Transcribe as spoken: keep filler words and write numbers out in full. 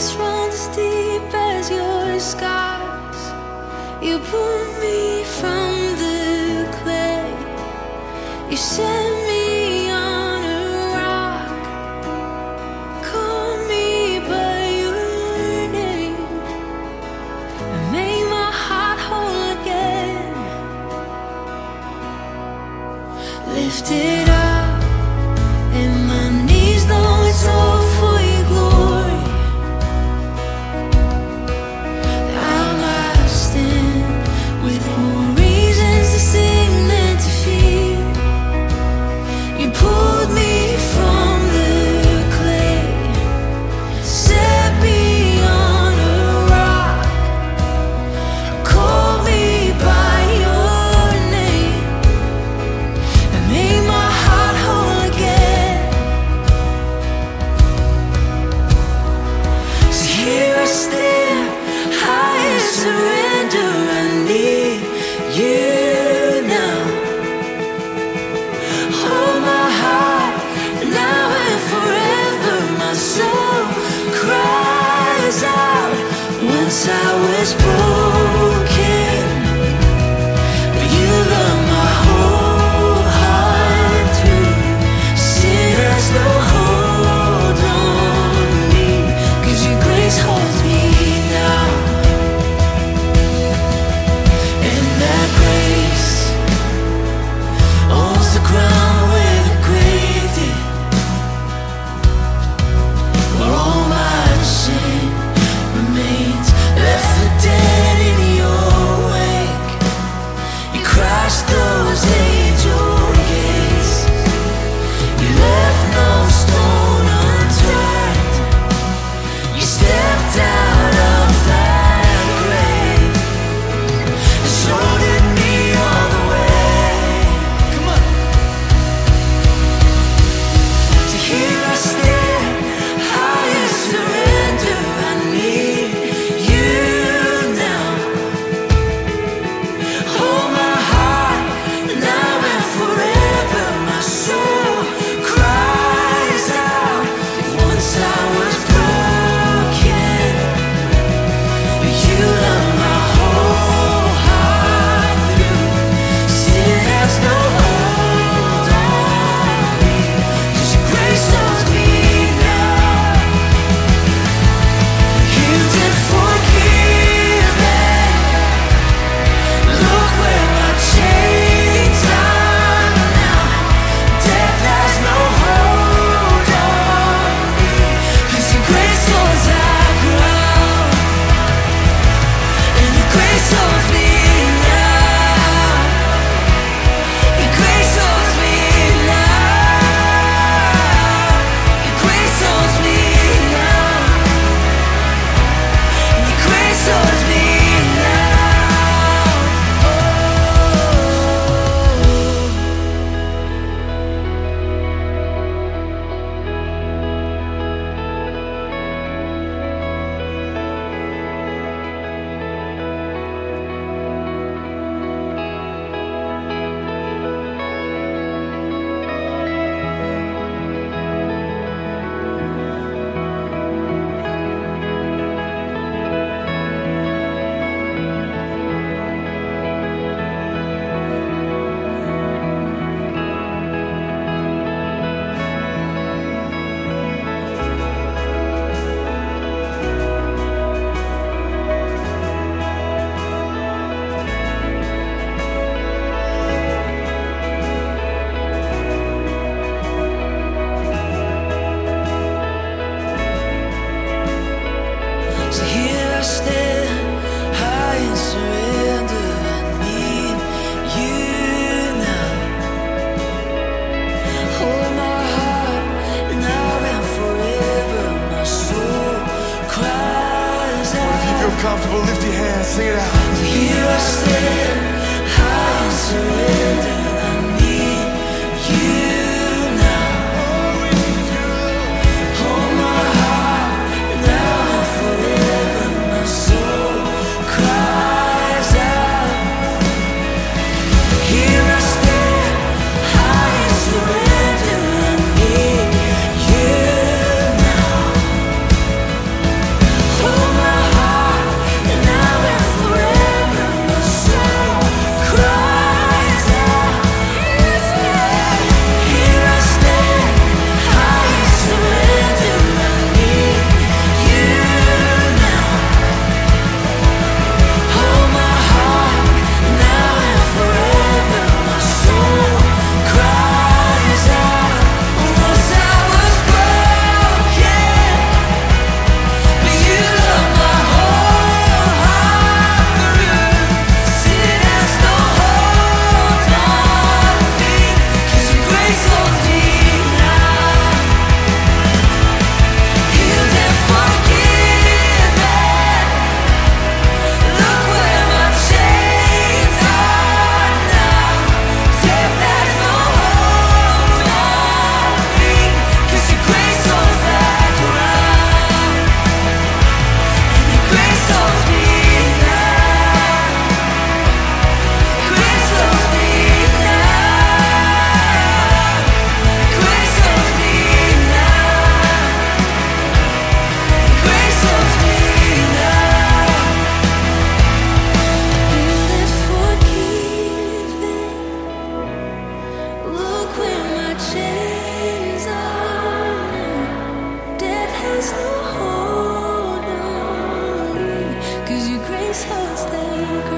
grace runs deep as your skies. You pull me from the clay. You set me on a rock. Call me by your name and make my heart whole again. Lift it up and my knees know it's all for your glory. I'm lost in with more reasons to sing than to feel. You pulled me from the clay, set me on a rock, call me by your name and make my heart whole again. So here I stand, I surrender, I need you now. Hold my heart now and forever. My soul cries out. Once I was broken, but you love my whole heart through. Sin has no hold on me, 'cause your grace holds me now. And that grace owns the ground where the grave did, where all my sin remains, left for dead in your wake. You crashed those angel gates, you left no stone unturned. You stepped out of that grave and showed it me all the way. Come on. So here I stand, I surrender, I need you now. Hold my heart now and forever. My soul cries out. Once I was broken, but you love my whole heart through. Sin has no hold on me, 'cause your grace owns me now. You did forgive me. Look where my chains are now. Death has no hold on me, 'cause your grace owns that ground. And your grace owns me now. Your grace owns me now. Your grace owns me now. Your grace owns me now. Oh. So here I stand, I surrender, I need you now. Hold my heart now and forever. My soul cries out. If you feel comfortable, lift your hands, sing it out. So here I stand, I surrender, I need you now. Hold my heart now and forever. My soul cries out. Here I stand, I surrender, I need you now. Jesus, their